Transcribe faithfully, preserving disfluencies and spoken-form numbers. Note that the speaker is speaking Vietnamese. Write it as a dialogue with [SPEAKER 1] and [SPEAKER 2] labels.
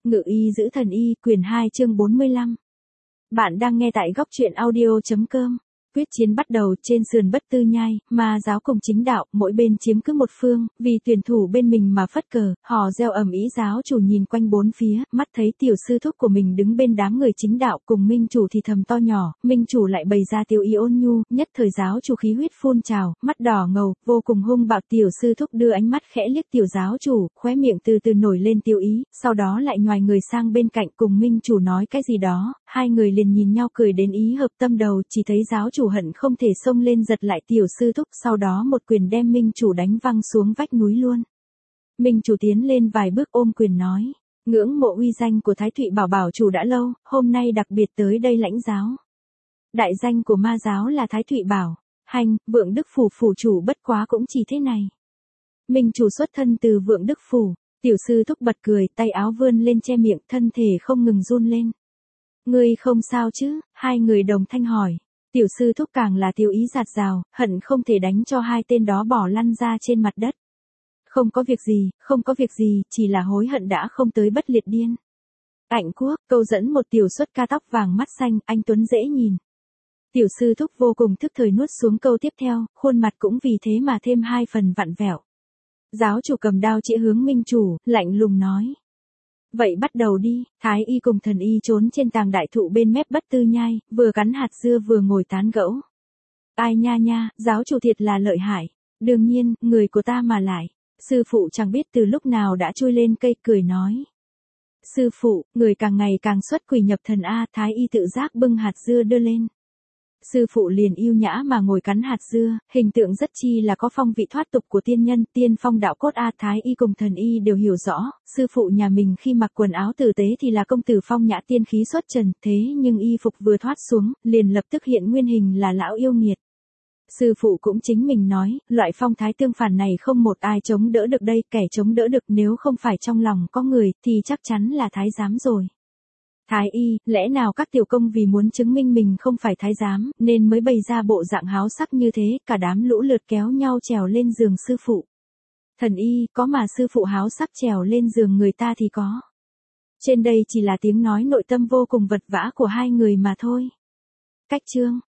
[SPEAKER 1] Ngự y giữ thần y, quyển hai chương bốn mươi lăm. Bạn đang nghe tại góc truyện audio.com. Quyết chiến bắt đầu trên sườn Bất Tư Nhai, ma giáo cùng chính đạo, mỗi bên chiếm cứ một phương, vì tuyển thủ bên mình mà phất cờ, hò reo ầm ĩ. Giáo chủ nhìn quanh bốn phía, mắt thấy tiểu sư thúc của mình đứng bên đám người chính đạo cùng minh chủ thì thầm to nhỏ, minh chủ lại bày ra tiêu ý ôn nhu, nhất thời giáo chủ khí huyết phun trào, mắt đỏ ngầu, vô cùng hung bạo. Tiểu sư thúc đưa ánh mắt khẽ liếc tiểu giáo chủ, khóe miệng từ từ nổi lên tiêu ý, sau đó lại nhoài người sang bên cạnh cùng minh chủ nói cái gì đó, hai người liền nhìn nhau cười đến ý hợp tâm đầu, chỉ thấy giáo chủ hận không thể xông lên giật lại tiểu sư thúc, sau đó một quyền đem minh chủ đánh văng xuống vách núi luôn. Minh chủ tiến lên vài bước ôm quyền nói, ngưỡng mộ uy danh của Thái Thụy Bảo bảo chủ đã lâu, hôm nay đặc biệt tới đây lãnh giáo. Đại danh của ma giáo là Thái Thụy Bảo, hành, Vượng Đức Phủ phủ chủ bất quá cũng chỉ thế này. Minh chủ xuất thân từ Vượng Đức Phủ, tiểu sư thúc bật cười, tay áo vươn lên che miệng, thân thể không ngừng run lên. Ngươi không sao chứ? Hai người đồng thanh hỏi. Tiểu sư thúc càng là tiêu ý giạt rào, hận không thể đánh cho hai tên đó bỏ lăn ra trên mặt đất. Không có việc gì, không có việc gì, chỉ là hối hận đã không tới bất liệt điên. Ảnh Quốc, câu dẫn một tiểu xuất ca tóc vàng mắt xanh, anh tuấn dễ nhìn. Tiểu sư thúc vô cùng thức thời nuốt xuống câu tiếp theo, khuôn mặt cũng vì thế mà thêm hai phần vặn vẹo. Giáo chủ cầm đao chĩa hướng minh chủ, lạnh lùng nói. Vậy bắt đầu đi. Thái y cùng thần y trốn trên tàng đại thụ bên mép Bất Tư Nhai, vừa cắn hạt dưa vừa ngồi tán gẫu. Ai nha nha, giáo chủ thiệt là lợi hại. Đương nhiên, người của ta mà lại. Sư phụ chẳng biết từ lúc nào đã chui lên cây cười nói. Sư phụ, người càng ngày càng xuất quỷ nhập thần a. Thái y tự giác bưng hạt dưa đưa lên. Sư phụ liền yêu nhã mà ngồi cắn hạt dưa, hình tượng rất chi là có phong vị thoát tục của tiên nhân, tiên phong đạo cốt a. Thái y cùng thần y đều hiểu rõ, sư phụ nhà mình khi mặc quần áo tử tế thì là công tử phong nhã tiên khí xuất trần, thế nhưng y phục vừa thoát xuống, liền lập tức hiện nguyên hình là lão yêu nghiệt. Sư phụ cũng chính mình nói, loại phong thái tương phản này không một ai chống đỡ được đây, kẻ chống đỡ được nếu không phải trong lòng có người, thì chắc chắn là thái giám rồi. Thái y, lẽ nào các tiểu công vì muốn chứng minh mình không phải thái giám, nên mới bày ra bộ dạng háo sắc như thế, cả đám lũ lượt kéo nhau trèo lên giường sư phụ. Thần y, có mà sư phụ háo sắc trèo lên giường người ta thì có. Trên đây chỉ là tiếng nói nội tâm vô cùng vật vã của hai người mà thôi. Cách chương.